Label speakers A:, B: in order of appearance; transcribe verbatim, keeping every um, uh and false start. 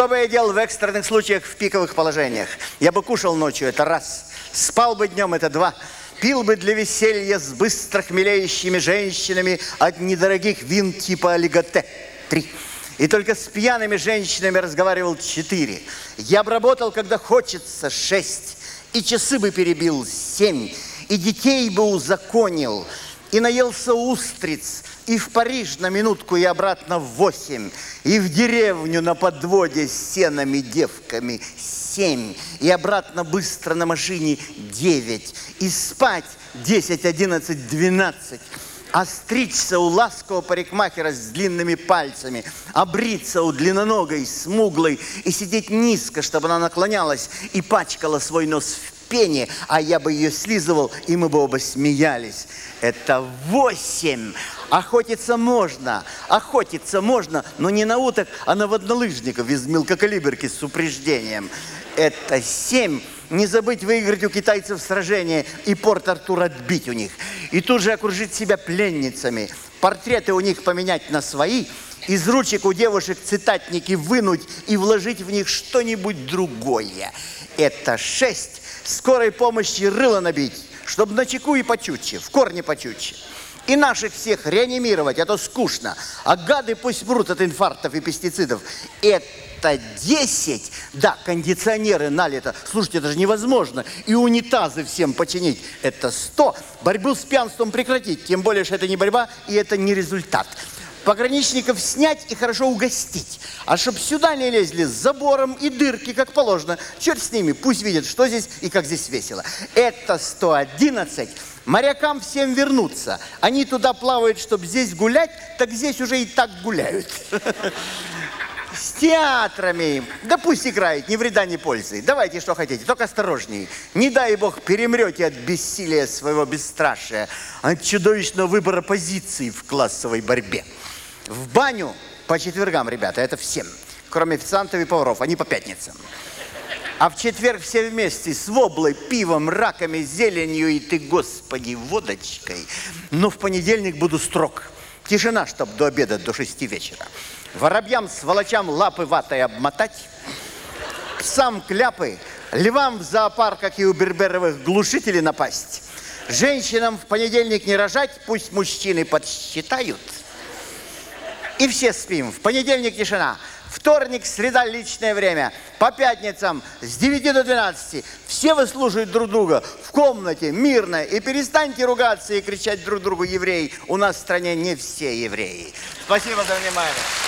A: Что бы я делал в экстренных случаях, в пиковых положениях? Я бы кушал ночью, это раз. Спал бы днем, это два. Пил бы для веселья с быстро хмелеющими женщинами от недорогих вин типа олиготе. Три. И только с пьяными женщинами разговаривал. Четыре. Я бы работал, когда хочется. Шесть. И часы бы перебил. Семь. И детей бы узаконил. И наелся устриц. И в Париж на минутку и обратно в восемь. И в деревню на подводе с сенами девками. Семь. И обратно быстро на машине. Девять. И спать десять, одиннадцать, двенадцать. А стричься у ласкового парикмахера с длинными пальцами, а бриться у длинноногой, смуглой и сидеть низко, чтобы она наклонялась и пачкала свой нос в пене, а я бы ее слизывал, и мы бы оба смеялись. Это восемь. Охотиться можно, охотиться можно, но не на уток, а на воднолыжников из мелкокалиберки с упреждением. Это семь. Не забыть выиграть у китайцев сражение и Порт-Артур отбить у них. И тут же окружить себя пленницами. Портреты у них поменять на свои. Из ручек у девушек цитатники вынуть и вложить в них что-нибудь другое. Это шесть. Скорой помощи рыло набить, чтобы начеку и почутче, в корне почутче. И наших всех реанимировать, а то скучно. А гады пусть мрут от инфарктов и пестицидов. Это десять. Да, кондиционеры налито. Слушайте, это же невозможно. И унитазы всем починить. Это сто. Борьбу с пьянством прекратить. Тем более, что это не борьба и это не результат. Пограничников снять и хорошо угостить. А чтоб сюда не лезли с забором и дырки, как положено. Черт с ними, пусть видят, что здесь и как здесь весело. Это сто одиннадцать. Морякам всем вернуться. Они туда плавают, чтобы здесь гулять, так здесь уже и так гуляют. С театрами. Да пусть играют, ни вреда, ни пользы. Давайте, что хотите, только осторожней. Не дай бог перемрете от бессилия своего бесстрашия, от чудовищного выбора позиций в классовой борьбе. В баню по четвергам, ребята, это всем. Кроме официантов и поваров, они по пятницам. А в четверг все вместе с воблой, пивом, раками, зеленью и ты, господи, водочкой. Но в понедельник буду строг. Тишина, чтоб до обеда, до шести вечера. Воробьям, сволочам лапы ватой обмотать. Псам кляпы, львам в зоопарках и у берберовых глушителей напасть. Женщинам в понедельник не рожать, пусть мужчины подсчитают. И все спим. В понедельник тишина. Вторник, среда, личное время. По пятницам с девяти до двенадцати. Все выслушают друг друга в комнате, мирно. И перестаньте ругаться и кричать друг другу евреи. У нас в стране не все евреи. Спасибо за внимание.